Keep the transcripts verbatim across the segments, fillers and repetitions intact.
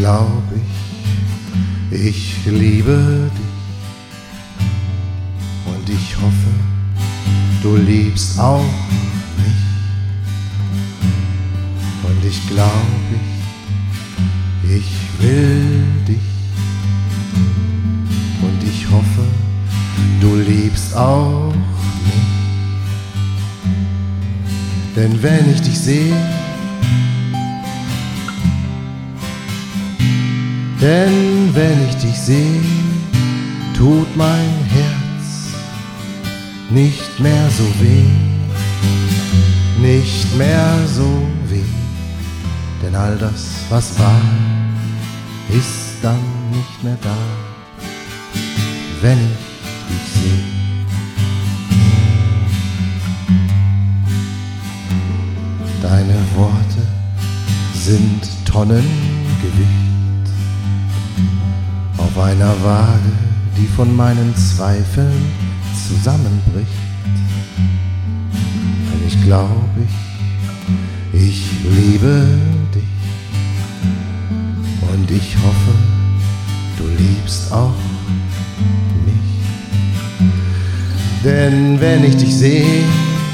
glaub ich, ich liebe dich und ich hoffe, du liebst auch mich. Und ich glaub ich, ich will dich und ich hoffe, du liebst auch mich. Denn wenn ich dich sehe, denn wenn ich dich sehe, tut mein Herz nicht mehr so weh, nicht mehr so weh. Denn all das, was war, ist dann nicht mehr da, wenn ich dich sehe. Deine Worte sind Tonnengewicht auf einer Waage, die von meinen Zweifeln zusammenbricht. Denn ich glaub ich, ich liebe dich und ich hoffe, du liebst auch mich. Denn wenn ich dich sehe,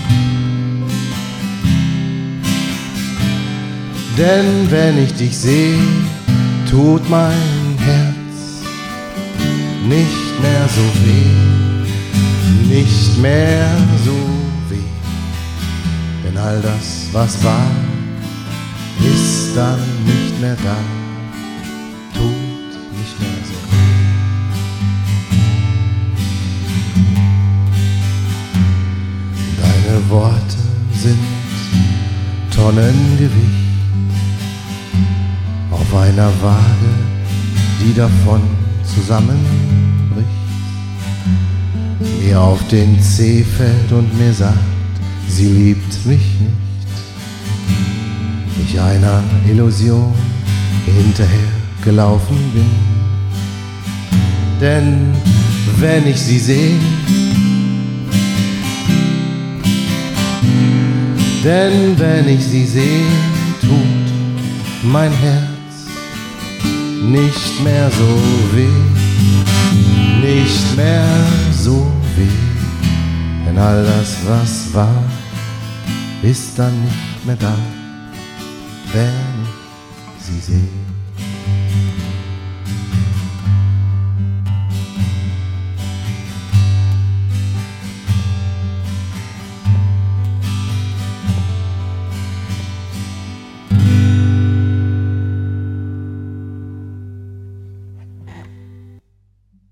denn wenn ich dich sehe, tut mein Herz nicht mehr so weh, nicht mehr so weh. Denn all das, was war, ist dann nicht mehr da, tut nicht mehr so weh. Deine Worte sind Tonnengewicht auf einer Waage, die davon zusammenbricht, mir auf den Zeh fällt und mir sagt, sie liebt mich nicht. Ich einer Illusion hinterher gelaufen bin. Denn wenn ich sie sehe, denn wenn ich sie sehe, tut mein Herz nicht mehr so weh, nicht mehr so weh. Denn all das, was war, ist dann nicht mehr da, wenn ich sie sehe.